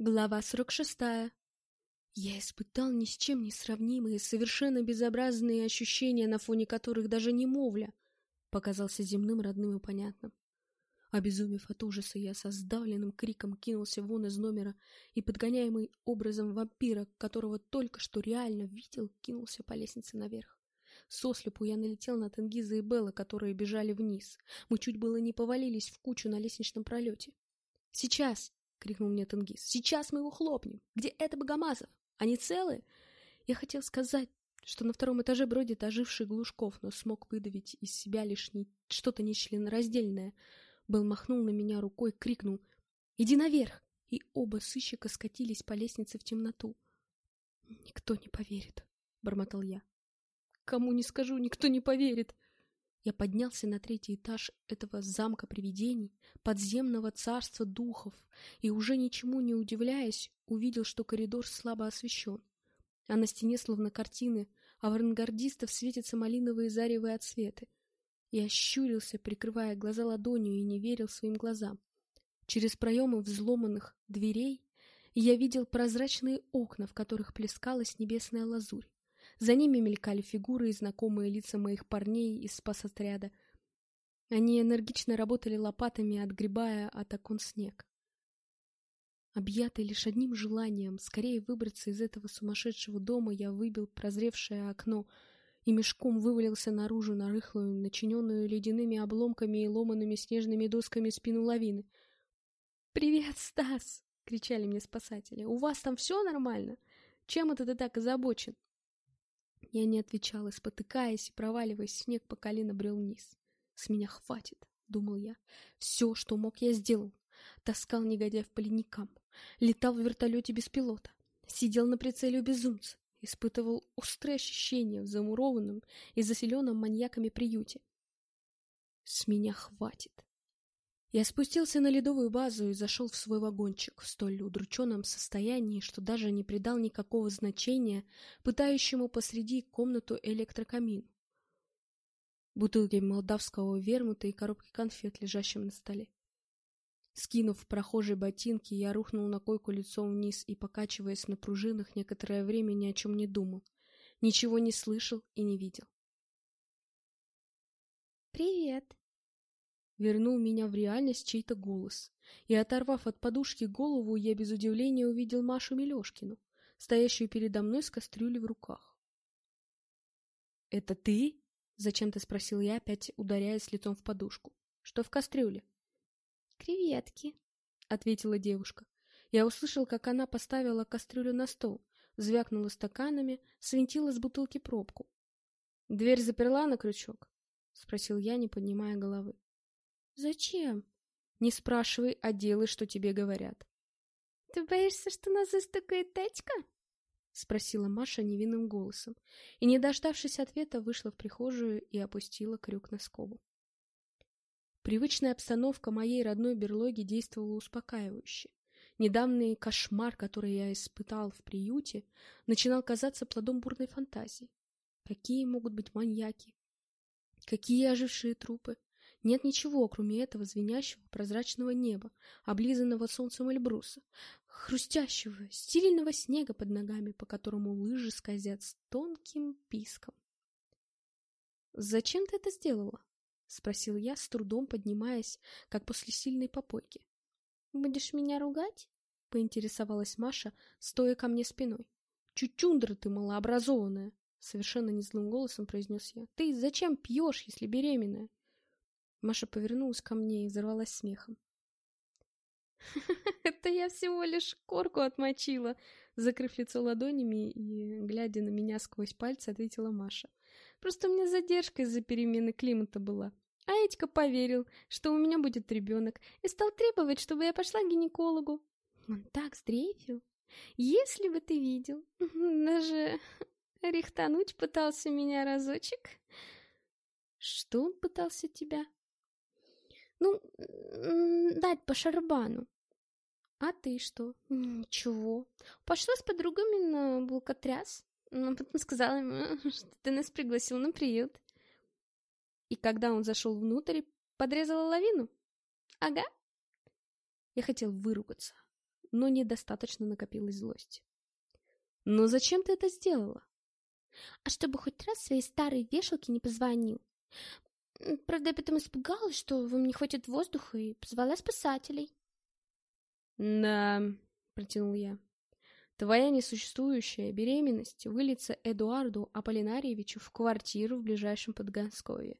Глава 46. Я испытал ни с чем не сравнимые, совершенно безобразные ощущения, на фоне которых даже немовля показался земным, родным и понятным. Обезумев от ужаса, я со сдавленным криком кинулся вон из номера и, подгоняемый образом вампира, которого только что реально видел, кинулся по лестнице наверх. Сослепу я налетел на Тенгиза и Белла, которые бежали вниз. Мы чуть было не повалились в кучу на лестничном пролете. «Сейчас!» — крикнул мне Тенгиз. «Сейчас мы его хлопнем! Где это Богомазов? Они целы?» Я хотел сказать, что на втором этаже бродит оживший Глушков, но смог выдавить из себя лишь что-то нечленораздельное. Белл махнул на меня рукой, крикнул «Иди наверх!» И оба сыщика скатились по лестнице в темноту. «Никто не поверит», — бормотал я. «Кому не скажу, никто не поверит!» Я поднялся на 3-й этаж этого замка привидений, подземного царства духов, и, уже ничему не удивляясь, увидел, что коридор слабо освещен. А на стене, словно картины, авангардистов светятся малиновые заревые отсветы. Я щурился, прикрывая глаза ладонью, и не верил своим глазам. Через проемы взломанных дверей я видел прозрачные окна, в которых плескалась небесная лазурь. За ними мелькали фигуры и знакомые лица моих парней из спасотряда. Они энергично работали лопатами, отгребая от окон снег. Объятый лишь одним желанием скорее выбраться из этого сумасшедшего дома, я выбил прозревшее окно и мешком вывалился наружу на рыхлую, начиненную ледяными обломками и ломаными снежными досками спину лавины. «Привет, Стас!» — кричали мне спасатели. «У вас там все нормально? Чем это ты так озабочен?» Я не отвечал, и, спотыкаясь и проваливаясь, снег по колено брел вниз. «С меня хватит», — думал я. «Все, что мог, я сделал. Таскал негодяев по ледникам, летал в вертолете без пилота, сидел на прицеле у безумца, испытывал острые ощущения в замурованном и заселенном маньяками приюте. С меня хватит». Я спустился на ледовую базу и зашел в свой вагончик в столь удрученном состоянии, что даже не придал никакого значения пытающему посреди комнату электрокамину, бутылки молдавского вермута и коробки конфет, лежащим на столе. Скинув в прохожей ботинки, я рухнул на койку лицом вниз и, покачиваясь на пружинах, некоторое время ни о чем не думал, ничего не слышал и не видел. «Привет!» Вернул меня в реальность чей-то голос, и, оторвав от подушки голову, я без удивления увидел Машу Милешкину, стоящую передо мной с кастрюлей в руках. «Это ты?» — зачем-то спросил я, опять ударяясь лицом в подушку. «Что в кастрюле?» «Креветки», — ответила девушка. Я услышал, как она поставила кастрюлю на стол, звякнула стаканами, свинтила с бутылки пробку. «Дверь заперла на крючок?» — спросил я, не поднимая головы. «Зачем?» «Не спрашивай, а делай, что тебе говорят». «Ты боишься, что нас застукает тачка?» — спросила Маша невинным голосом, и, не дождавшись ответа, вышла в прихожую и опустила крюк на скобу. Привычная обстановка моей родной берлоги действовала успокаивающе. Недавний кошмар, который я испытал в приюте, начинал казаться плодом бурной фантазии. Какие могут быть маньяки? Какие ожившие трупы? Нет ничего, кроме этого звенящего прозрачного неба, облизанного солнцем Эльбруса, хрустящего, стерильного снега под ногами, по которому лыжи скользят с тонким писком. «Зачем ты это сделала?» — спросил я, с трудом поднимаясь, как после сильной попойки. «Будешь меня ругать?» — поинтересовалась Маша, стоя ко мне спиной. «Чучундра ты малообразованная!» — совершенно незлым голосом произнес я. «Ты зачем пьешь, если беременная?» Маша повернулась ко мне и взорвалась смехом. «Это я всего лишь корку отмочила!» Закрыв лицо ладонями и глядя на меня сквозь пальцы, ответила Маша. «Просто у меня задержка из-за перемены климата была. А Этька поверил, что у меня будет ребенок, и стал требовать, чтобы я пошла к гинекологу. Он так сдрейфил. Если бы ты видел, даже рихтануть пытался меня разочек». «Что он пытался тебя?» «Ну, дать по шарабану». «А ты что?» «Ничего. Пошла с подругами на булкотряс, но потом сказала ему, что ты нас пригласил на приют». «И когда он зашел внутрь, подрезала лавину?» «Ага». Я хотел выругаться, но недостаточно накопилась злость. «Но зачем ты это сделала?» А чтобы хоть раз своей старой вешалке не позвонил. Правда, я потом испугалась, что вам не хватит воздуха, и позвала спасателей. «Да», — протянул я, — «твоя несуществующая беременность выльется Эдуарду Аполлинарьевичу в квартиру в ближайшем Подгансковье».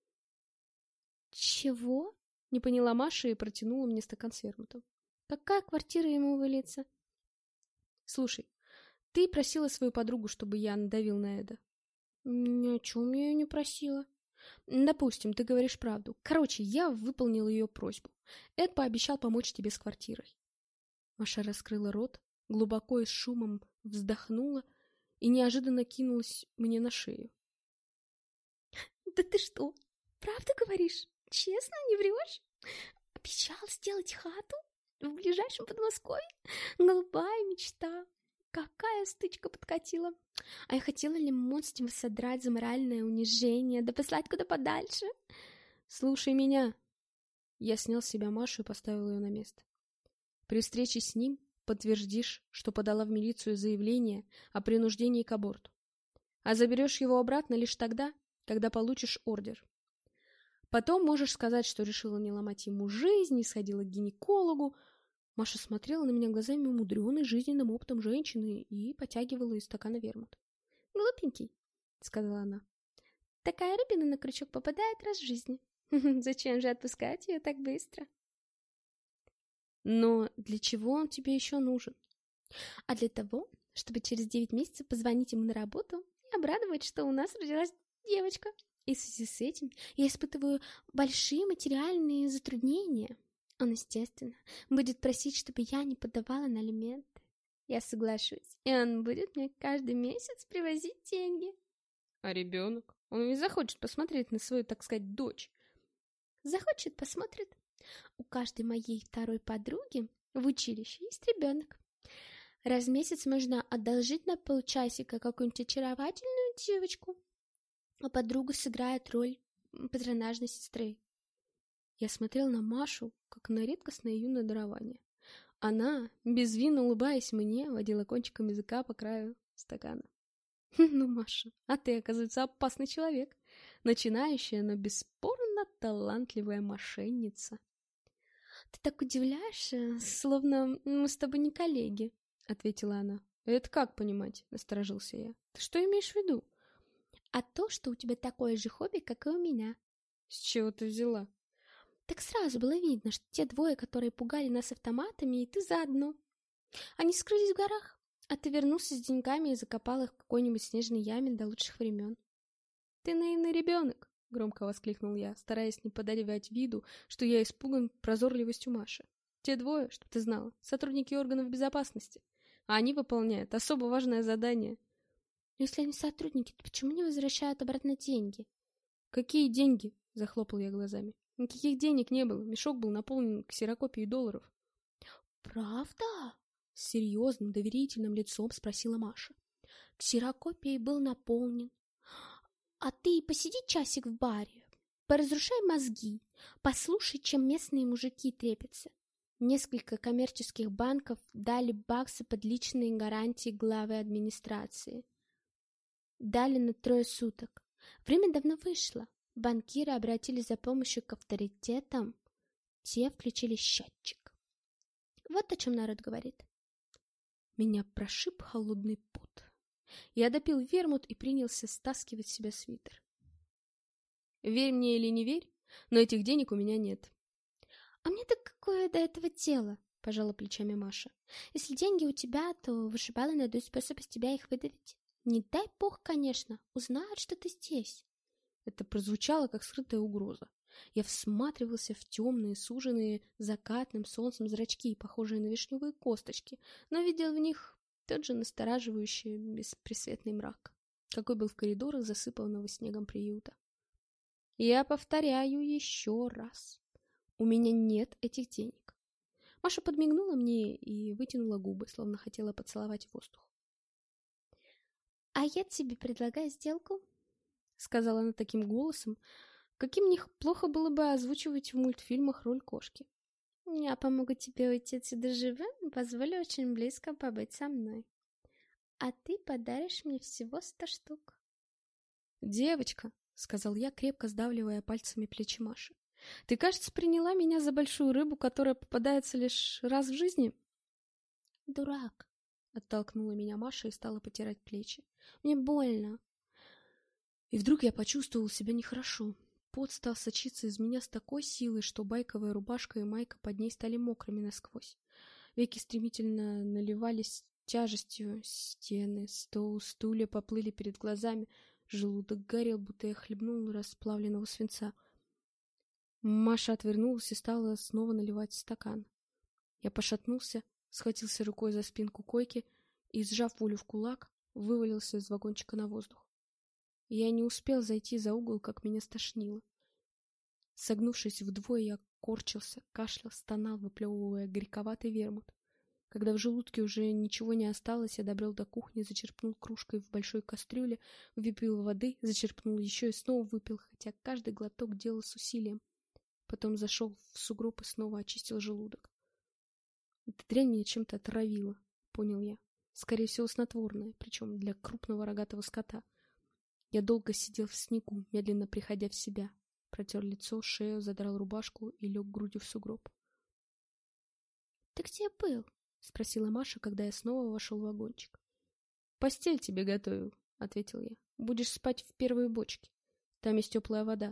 Чего? — не поняла Маша и протянула мне стакан с вермутом. Какая квартира ему выльется? «Слушай, ты просила свою подругу, чтобы я надавил на Эда?» Ни о чем я ее не просила. «Допустим, ты говоришь правду. Короче, я выполнил ее просьбу. Эд пообещал помочь тебе с квартирой». Маша раскрыла рот, глубоко и с шумом вздохнула и неожиданно кинулась мне на шею. Да ты что, правду говоришь? Честно, не врешь? Обещал сделать хату в ближайшем Подмосковье? Голубая мечта. Какая стычка подкатила. А я хотела лимон с него содрать за моральное унижение, да послать куда подальше. «Слушай меня!» Я снял с себя Машу и поставил ее на место. «При встрече с ним подтвердишь, что подала в милицию заявление о принуждении к аборту. А заберешь его обратно лишь тогда, когда получишь ордер. Потом можешь сказать, что решила не ломать ему жизнь, не сходила к гинекологу». Маша смотрела на меня глазами умудренной жизненным опытом женщины и потягивала из стакана вермут. «Глупенький», — сказала она. «Такая рыбина на крючок попадает раз в жизни. Зачем же отпускать ее так быстро?» «Но для чего он тебе еще нужен?» «А для того, чтобы через 9 месяцев позвонить ему на работу и обрадовать, что у нас родилась девочка. И в связи с этим я испытываю большие материальные затруднения. Он, естественно, будет просить, чтобы я не подавала на алименты. Я соглашусь, и он будет мне каждый месяц привозить деньги». «А ребенок? Он ведь захочет посмотреть на свою, так сказать, дочь». «Захочет — посмотрит. У каждой моей второй подруги в училище есть ребенок. Раз в месяц можно одолжить на полчасика какую-нибудь очаровательную девочку, а подруга сыграет роль патронажной сестры». Я смотрел на Машу, как на редкостное юное дарование. Она, безвинно улыбаясь мне, водила кончиком языка по краю стакана. «Ну, Маша, а ты, оказывается, опасный человек. Начинающая, но бесспорно талантливая мошенница». «Ты так удивляешься, словно мы с тобой не коллеги», — ответила она. «Это как понимать?» — насторожился я. «Ты что имеешь в виду?» «А то, что у тебя такое же хобби, как и у меня». «С чего ты взяла?» «Так сразу было видно, что те двое, которые пугали нас автоматами, и ты заодно. Они скрылись в горах, а ты вернулся с деньгами и закопал их в какой-нибудь снежной яме до лучших времен». «Ты наивный ребенок!» — громко воскликнул я, стараясь не подавать виду, что я испуган прозорливостью Маши. «Те двое, чтоб ты знала, сотрудники органов безопасности, а они выполняют особо важное задание». «Но если они сотрудники, то почему не возвращают обратно деньги?» «Какие деньги?» — захлопал я глазами. «Никаких денег не было, мешок был наполнен ксерокопией долларов». «Правда?» — с серьезным, доверительным лицом спросила Маша. «Ксерокопией был наполнен. А ты посиди часик в баре, поразрушай мозги, послушай, чем местные мужики трепятся. Несколько коммерческих банков дали баксы под личные гарантии главы администрации. Дали на 3 суток. Время давно вышло. Банкиры обратились за помощью к авторитетам. Те включили счетчик. Вот о чем народ говорит». Меня прошиб холодный пот. Я допил вермут и принялся стаскивать с себя свитер. «Верь мне или не верь, но этих денег у меня нет». «А мне-то какое до этого дело?» — пожала плечами Маша. «Если деньги у тебя, то вышибалы найдут способ из тебя их выдавить. Не дай бог, конечно, узнают, что ты здесь». Это прозвучало, как скрытая угроза. Я всматривался в темные, суженные закатным солнцем зрачки, похожие на вишневые косточки, но видел в них тот же настораживающий беспресветный мрак, какой был в коридорах засыпанного снегом приюта. Я повторяю еще раз. У меня нет этих денег. Маша подмигнула мне и вытянула губы, словно хотела поцеловать воздух. «А я тебе предлагаю сделку», — сказала она таким голосом, каким мне плохо было бы озвучивать в мультфильмах роль кошки. Я помогу тебе уйти отсюда живым, позволю очень близко побыть со мной. А ты подаришь мне всего 100 штук. «Девочка», — сказал я, крепко сдавливая пальцами плечи Маши, — «ты, кажется, приняла меня за большую рыбу, которая попадается лишь раз в жизни?» Дурак, — оттолкнула меня Маша и стала потирать плечи. «Мне больно». И вдруг я почувствовал себя нехорошо. Пот стал сочиться из меня с такой силой, что байковая рубашка и майка под ней стали мокрыми насквозь. Веки стремительно наливались тяжестью, стены, стол, стулья поплыли перед глазами, желудок горел, будто я хлебнул расплавленного свинца. Маша отвернулась и стала снова наливать стакан. Я пошатнулся, схватился рукой за спинку койки и, сжав волю в кулак, вывалился из вагончика на воздух. Я не успел зайти за угол, как меня стошнило. Согнувшись вдвое, я корчился, кашлял, стонал, выплевывая горьковатый вермут. Когда в желудке уже ничего не осталось, я добрел до кухни, зачерпнул кружкой в большой кастрюле, выпил воды, зачерпнул еще и снова выпил, хотя каждый глоток делал с усилием. Потом зашел в сугроб и снова очистил желудок. Эта дрянь меня чем-то отравила, понял я. Скорее всего, снотворное, причем для крупного рогатого скота. Я долго сидел в снегу, медленно приходя в себя. Протер лицо, шею, задрал рубашку и лег грудью в сугроб. — Ты где был? — спросила Маша, когда я снова вошел в вагончик. — Постель тебе готовил, — ответил я. — Будешь спать в первой бочке. Там есть теплая вода.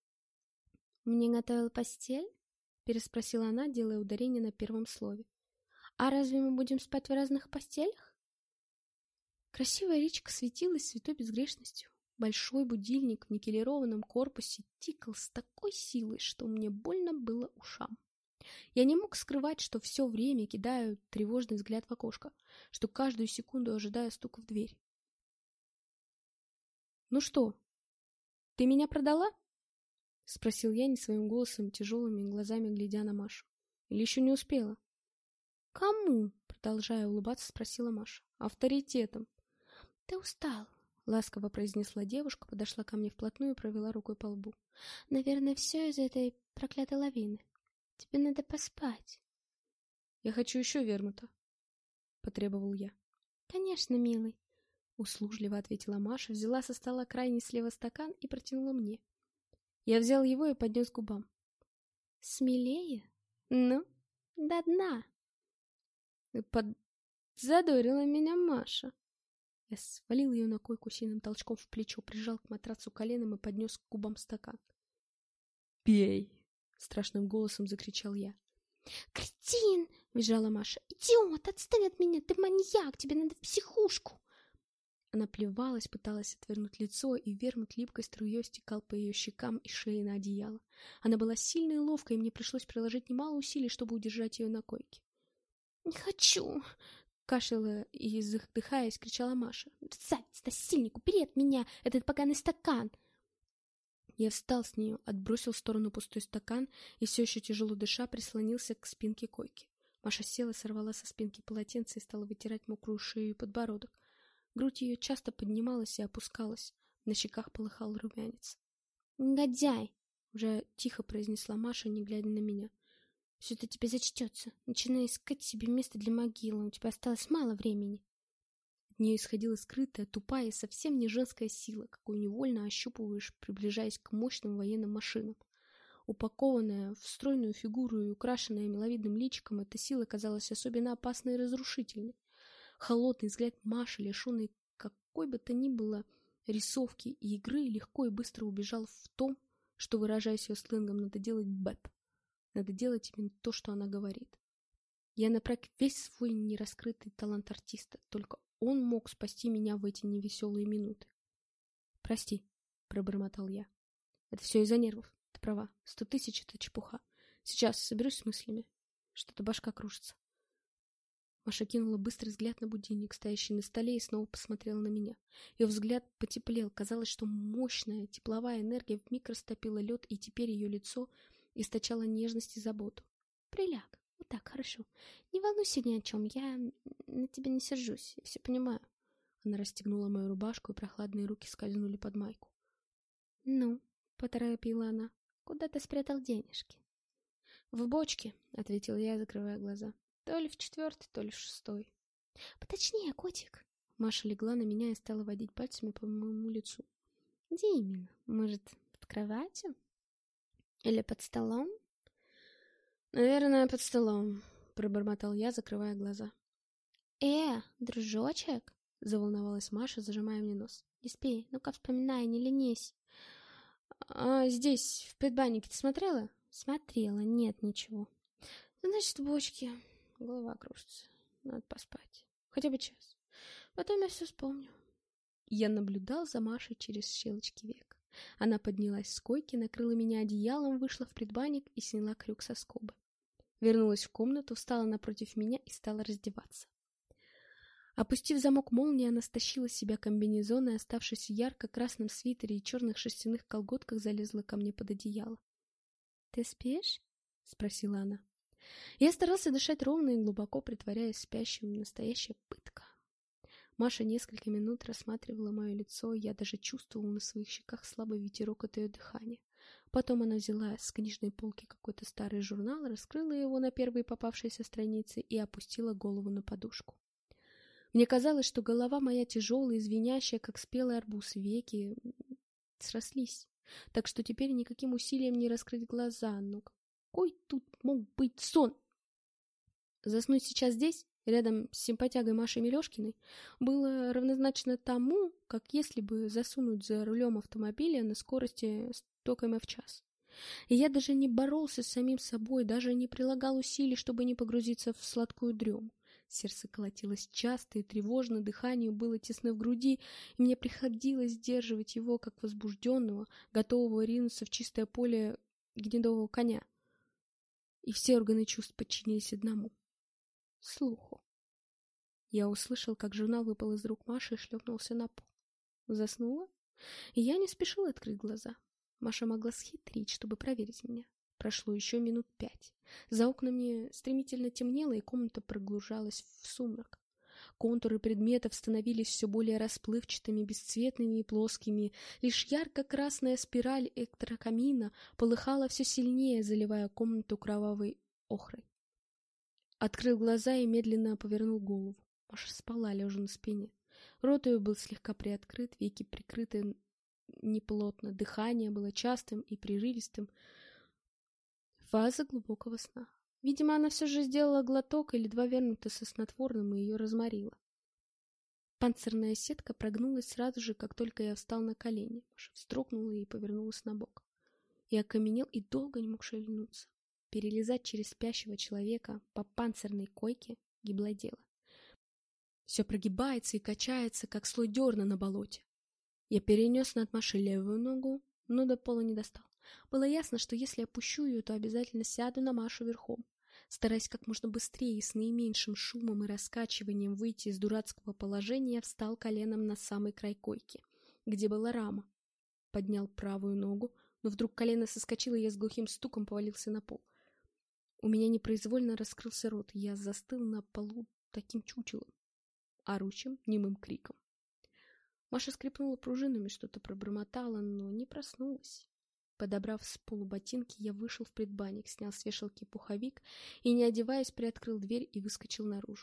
— Мне готовил постель? — переспросила она, делая ударение на первом слове. — А разве мы будем спать в разных постелях? Красивая речка светилась святой безгрешностью. Большой будильник в никелированном корпусе тикал с такой силой, что мне больно было ушам. Я не мог скрывать, что все время кидаю тревожный взгляд в окошко, что каждую секунду ожидаю стука в дверь. «Ну что, ты меня продала?» — спросил я не своим голосом, тяжелыми глазами глядя на Машу. «Или еще не успела?» «Кому?» — продолжая улыбаться, спросила Маша. «Авторитетом». «Ты устал», — ласково произнесла девушка, подошла ко мне вплотную и провела рукой по лбу. «Наверное, все из-за этой проклятой лавины. Тебе надо поспать». «Я хочу еще вермута», — потребовал я. «Конечно, милый», — услужливо ответила Маша, взяла со стола крайний слева стакан и протянула мне. Я взял его и поднес к губам. «Смелее? Ну, До дна!» Подзадорила меня Маша. Я свалил ее на койку сильным толчком в плечо, прижал к матрацу коленом и поднес к губам стакан. «Пей!» — страшным голосом закричал я. «Кретин!» — визжала Маша. «Идиот! Отстань от меня! Ты маньяк! Тебе надо в психушку!» Она плевалась, пыталась отвернуть лицо, и вермут липкой струей стекал по ее щекам и шее на одеяло. Она была сильной и ловкой, и мне пришлось приложить немало усилий, чтобы удержать ее на койке. «Не хочу!» — кашляла и, задыхаясь, кричала Маша. «Мерзавец, насильник, убери от меня этот поганый стакан!» Я встал с нее, отбросил в сторону пустой стакан и, все еще тяжело дыша, прислонился к спинке койки. Маша села, сорвала со спинки полотенце и стала вытирать мокрую шею и подбородок. Грудь ее часто поднималась и опускалась, на щеках полыхал румянец. «Негодяй!» — уже тихо произнесла Маша, не глядя на меня. «Все это тебе зачтется. Начинай искать себе место для могилы, у тебя осталось мало времени». От нее исходила скрытая, тупая и совсем не женская сила, какую невольно ощупываешь, приближаясь к мощным военным машинам. Упакованная в стройную фигуру и украшенная миловидным личиком, эта сила казалась особенно опасной и разрушительной. Холодный взгляд Маши, лишенный какой бы то ни было рисовки и игры, легко и быстро убежал в том, что, выражаясь ее сленгом, надо делать бэп. Надо делать именно то, что она говорит. Я напряг весь свой нераскрытый талант артиста, только он мог спасти меня в эти невеселые минуты. «Прости», — пробормотал я. «Это все из-за нервов. Ты права. 100 000 — это чепуха. Сейчас соберусь с мыслями. Что-то башка кружится». Маша кинула быстрый взгляд на будильник, стоящий на столе, и снова посмотрела на меня. Ее взгляд потеплел. Казалось, что мощная тепловая энергия вмиг растопила лед, и теперь ее лицо источало нежность и заботу. «Приляг. Вот так, хорошо. Не волнуйся ни о чем. Я на тебя не сержусь. Я все понимаю». Она расстегнула мою рубашку, и прохладные руки скользнули под майку. «Ну», — поторопила она, — «куда ты спрятал денежки?» «В бочке», — ответил я, закрывая глаза. «То ли в 4-й, то ли в 6-й». «Поточнее, котик». Маша легла на меня и стала водить пальцами по моему лицу. «Где именно? Может, под кроватью? Или под столом?» «Наверное, под столом», — пробормотал я, закрывая глаза. Дружочек?» — заволновалась Маша, зажимая мне нос. «Не спи, ну-ка вспоминай, не ленись». «А здесь, в предбаннике, ты смотрела?» «Смотрела, нет ничего». «Значит, в бочке. Голова кружится. Надо поспать. Хотя бы час. Потом я все вспомню». Я наблюдал за Машей через щелочки век. Она поднялась с койки, накрыла меня одеялом, вышла в предбанник и сняла крюк со скобы. Вернулась в комнату, встала напротив меня и стала раздеваться. Опустив замок молнии, она стащила с себя комбинезон и, оставшись в ярко-красном свитере и черных шерстяных колготках, залезла ко мне под одеяло. «Ты спишь?» — спросила она. Я старался дышать ровно и глубоко, притворяясь спящим. Настоящая пытка. Маша несколько минут рассматривала мое лицо, я даже чувствовал на своих щеках слабый ветерок от ее дыхания. Потом она взяла с книжной полки какой-то старый журнал, раскрыла его на первой попавшейся странице и опустила голову на подушку. Мне казалось, что голова моя тяжелая и звенящая, как спелый арбуз, веки срослись, так что теперь никаким усилием не раскрыть глаза. Но какой тут мог быть сон? Заснуть сейчас здесь, рядом с симпатягой Машей Мелешкиной, было равнозначно тому, как если бы засунуть за рулем автомобиля на скорости 100 км в час. И я даже не боролся с самим собой, даже не прилагал усилий, чтобы не погрузиться в сладкую дрему. Сердце колотилось часто и тревожно, дыхание было тесно в груди, и мне приходилось сдерживать его, как возбужденного, готового ринуться в чистое поле гнедого коня. И все органы чувств подчинились одному — слуху. Я услышал, как журнал выпал из рук Маши и шлепнулся на пол. Заснула, и я не спешил открыть глаза. Маша могла схитрить, чтобы проверить меня. Прошло еще минут 5. За окнами стремительно темнело, и комната погружалась в сумрак. Контуры предметов становились все более расплывчатыми, бесцветными и плоскими. Лишь ярко-красная спираль электрокамина полыхала все сильнее, заливая комнату кровавой охрой. Открыл глаза и медленно повернул голову. Маша спала, лежа на спине. Рот ее был слегка приоткрыт, веки прикрыты неплотно, дыхание было частым и прерывистым. Фаза глубокого сна. Видимо, она все же сделала глоток или 2 вермута со снотворным и ее разморила. Панцирная сетка прогнулась сразу же, как только я встал на колени. Маша вздрогнула и повернулась на бок. Я окаменел и долго не мог шевельнуться. Перелезать через спящего человека по панцирной койке — гиблое дело. Все прогибается и качается, как слой дерна на болоте. Я перенес над Машей левую ногу, но до пола не достал. Было ясно, что если опущу ее, то обязательно сяду на Машу верхом. Стараясь как можно быстрее и с наименьшим шумом и раскачиванием выйти из дурацкого положения, я встал коленом на самый край койки, где была рама. Поднял правую ногу, но вдруг колено соскочило, и я с глухим стуком повалился на пол. У меня непроизвольно раскрылся рот, и я застыл на полу таким чучелом, орущим немым криком. Маша скрипнула пружинами, что-то пробормотала, но не проснулась. Подобрав с полу ботинки, я вышел в предбанник, снял с вешалки пуховик и, не одеваясь, приоткрыл дверь и выскочил наружу.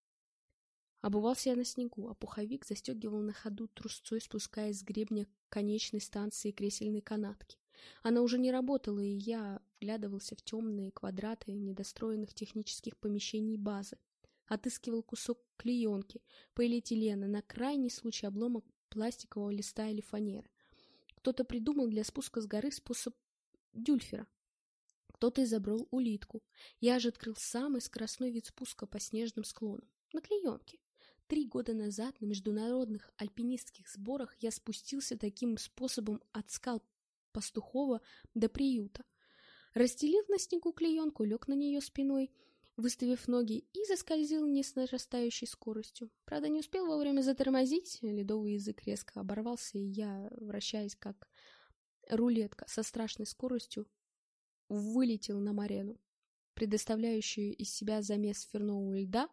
Обувался я на снегу, а пуховик застегивал на ходу трусцой, спускаясь с гребня конечной станции кресельной канатки. Она уже не работала, и я вглядывался в темные квадраты недостроенных технических помещений базы. Отыскивал кусок клеенки, полиэтилена, на крайний случай обломок пластикового листа или фанеры. Кто-то придумал для спуска с горы способ дюльфера. Кто-то изобрел улитку. Я же открыл самый скоростной вид спуска по снежным склонам. На клеенке. 3 года назад на международных альпинистских сборах я спустился таким способом от скал Пастухова до приюта. Расстелив на снегу клеенку, лег на нее спиной, выставив ноги, и заскользил не с нарастающей скоростью. Правда, не успел вовремя затормозить, ледовый язык резко оборвался, и я, вращаясь как рулетка со страшной скоростью, вылетел на марену, предоставляющую из себя замес фернового льда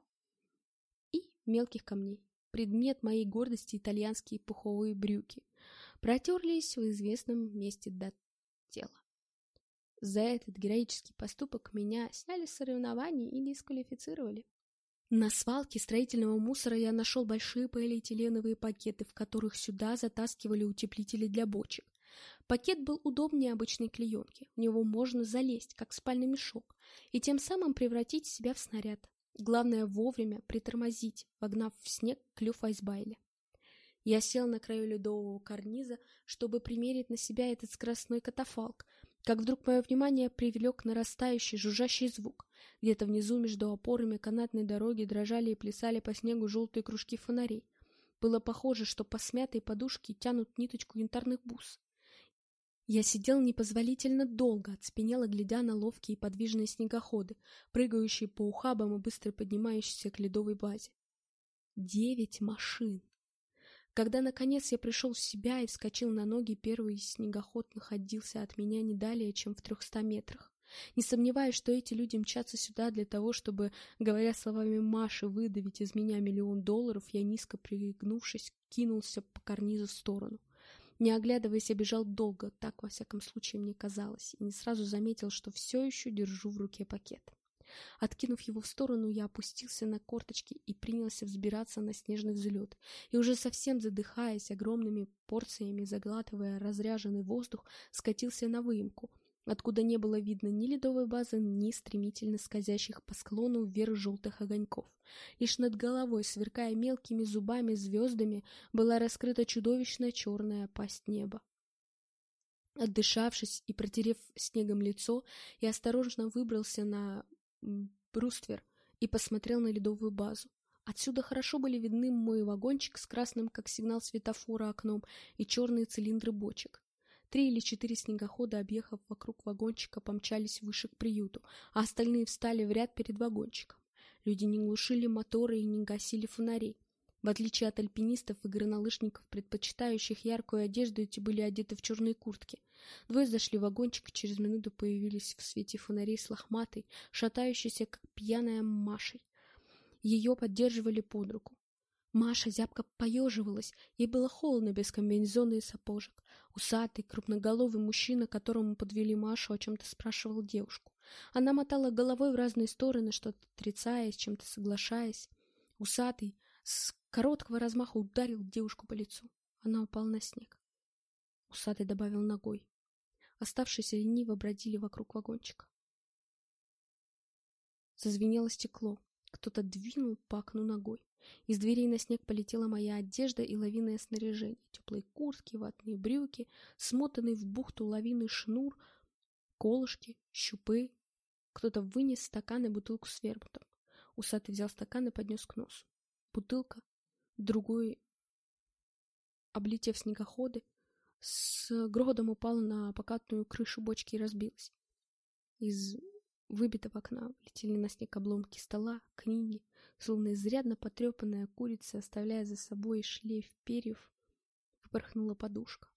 и мелких камней. Предмет моей гордости — итальянские пуховые брюки. Протерлись в известном месте до тела. За этот героический поступок меня сняли с соревнований и дисквалифицировали. На свалке строительного мусора я нашел большие полиэтиленовые пакеты, в которых сюда затаскивали утеплители для бочек. Пакет был удобнее обычной клеенки, в него можно залезть, как в спальный мешок, и тем самым превратить себя в снаряд. Главное вовремя притормозить, вогнав в снег клюв айсбайля. Я сел на краю ледового карниза, чтобы примерить на себя этот скоростной катафалк, как вдруг мое внимание привлек нарастающий жужжащий звук. Где-то внизу между опорами канатной дороги дрожали и плясали по снегу желтые кружки фонарей. Было похоже, что по смятой подушке тянут ниточку янтарных бус. Я сидел непозволительно долго, оцепенело глядя на ловкие и подвижные снегоходы, прыгающие по ухабам и быстро поднимающиеся к ледовой базе. 9 машин. Когда, наконец, я пришел в себя и вскочил на ноги, первый снегоход находился от меня не далее, чем в 300 метрах. Не сомневаюсь, что эти люди мчатся сюда для того, чтобы, говоря словами Маши, выдавить из меня $1 миллион, я, низко пригнувшись, кинулся по карнизу в сторону. Не оглядываясь, я бежал долго, так, во всяком случае, мне казалось, и не сразу заметил, что все еще держу в руке пакет. Откинув его в сторону, я опустился на корточки и принялся взбираться на снежный взлет, и уже совсем задыхаясь, огромными порциями заглатывая разряженный воздух, скатился на выемку, откуда не было видно ни ледовой базы, ни стремительно скользящих по склону вверх желтых огоньков. Лишь над головой, сверкая мелкими зубами звездами, была раскрыта чудовищная черная пасть неба. Отдышавшись и протерев снегом лицо, я осторожно выбрался на бруствер и посмотрел на ледовую базу. Отсюда хорошо были видны мой вагончик с красным, как сигнал светофора, окном и черные цилиндры бочек. 3 или 4 снегохода, объехав вокруг вагончика, помчались выше к приюту, а остальные встали в ряд перед вагончиком. Люди не глушили моторы и не гасили фонарей. В отличие от альпинистов и горнолыжников, предпочитающих яркую одежду, эти были одеты в черные куртки. Двое зашли в вагончик и через минуту появились в свете фонарей с лохматой, шатающейся, как пьяная Машей. Ее поддерживали под руку. Маша зябко поеживалась, ей было холодно без комбинезона и сапожек. Усатый, крупноголовый мужчина, которому подвели Машу, о чем-то спрашивал девушку. Она мотала головой в разные стороны, что-то отрицая, с чем-то соглашаясь. Усатый с короткого размаха ударил девушку по лицу. Она упала на снег. Усатый добавил ногой. Оставшиеся лениво бродили вокруг вагончика. Зазвенело стекло. Кто-то двинул по окну ногой. Из дверей на снег полетела моя одежда и лавинное снаряжение. Теплые куртки, ватные брюки, смотанный в бухту лавины шнур, колышки, щупы. Кто-то вынес стакан и бутылку с вермутом. Усатый взял стакан и поднес к носу. Бутылка, другой, облетев снегоходы, с грохотом упала на покатую крышу бочки и разбилась. Из выбитого окна летели на снег обломки стола, книги, словно изрядно потрепанная курица, оставляя за собой шлейф перьев, выпорхнула подушка.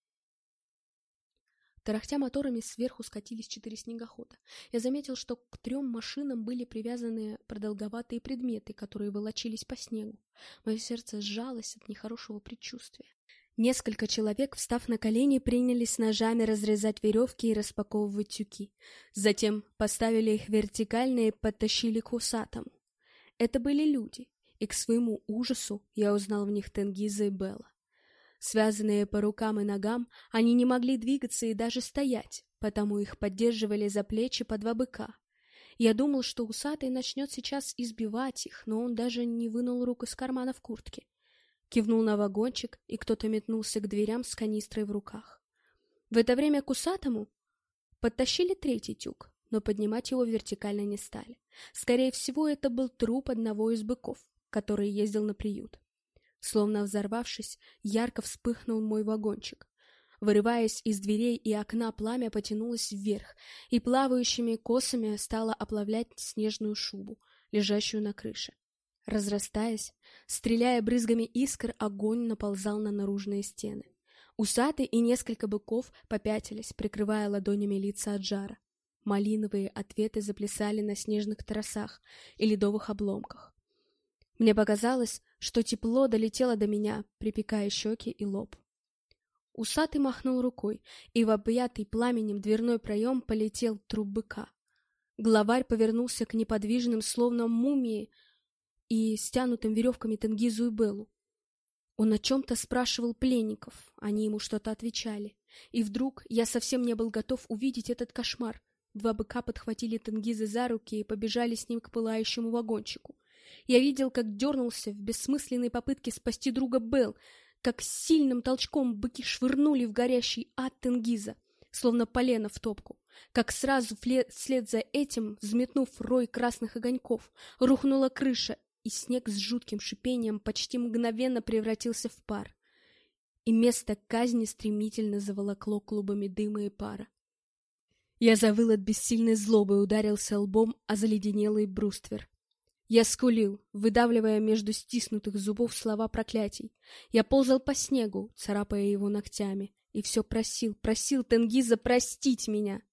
Тарахтя моторами, сверху скатились 4 снегохода. Я заметил, что к 3 машинам были привязаны продолговатые предметы, которые волочились по снегу. Мое сердце сжалось от нехорошего предчувствия. Несколько человек, встав на колени, принялись ножами разрезать веревки и распаковывать тюки. Затем поставили их вертикально и подтащили к усатому. Это были люди, и к своему ужасу я узнал в них Тенгиза и Белла. Связанные по рукам и ногам, они не могли двигаться и даже стоять, потому их поддерживали за плечи по 2 быка. Я думал, что усатый начнет сейчас избивать их, но он даже не вынул рук из кармана в куртке. Кивнул на вагончик, и кто-то метнулся к дверям с канистрой в руках. В это время к усатому подтащили 3-й тюк, но поднимать его вертикально не стали. Скорее всего, это был труп одного из быков, который ездил на приют. Словно взорвавшись, ярко вспыхнул мой вагончик. Вырываясь из дверей и окна, пламя потянулось вверх и плавающими косами стало оплавлять снежную шубу, лежащую на крыше. Разрастаясь, стреляя брызгами искр, огонь наползал на наружные стены. Усатый и несколько быков попятились, прикрывая ладонями лица от жара. Малиновые ответы заплясали на снежных тросах и ледовых обломках. Мне показалось, что тепло долетело до меня, припекая щеки и лоб. Усатый махнул рукой, и в объятый пламенем дверной проем полетел труп быка. Главарь повернулся к неподвижным, словно мумии, и стянутым веревками Тенгизу и Беллу. Он о чем-то спрашивал пленников, они ему что-то отвечали. И вдруг я совсем не был готов увидеть этот кошмар. 2 быка подхватили Тенгиза за руки и побежали с ним к пылающему вагончику. Я видел, как дернулся в бессмысленной попытке спасти друга Белл, как с сильным толчком быки швырнули в горящий ад Тенгиза, словно полено в топку, как сразу вслед за этим, взметнув рой красных огоньков, рухнула крыша, и снег с жутким шипением почти мгновенно превратился в пар, и место казни стремительно заволокло клубами дыма и пара. Я завыл от бессильной злобы и ударился лбом о заледенелый бруствер. Я скулил, выдавливая между стиснутых зубов слова проклятий. Я ползал по снегу, царапая его ногтями, и все просил Тенгиза простить меня.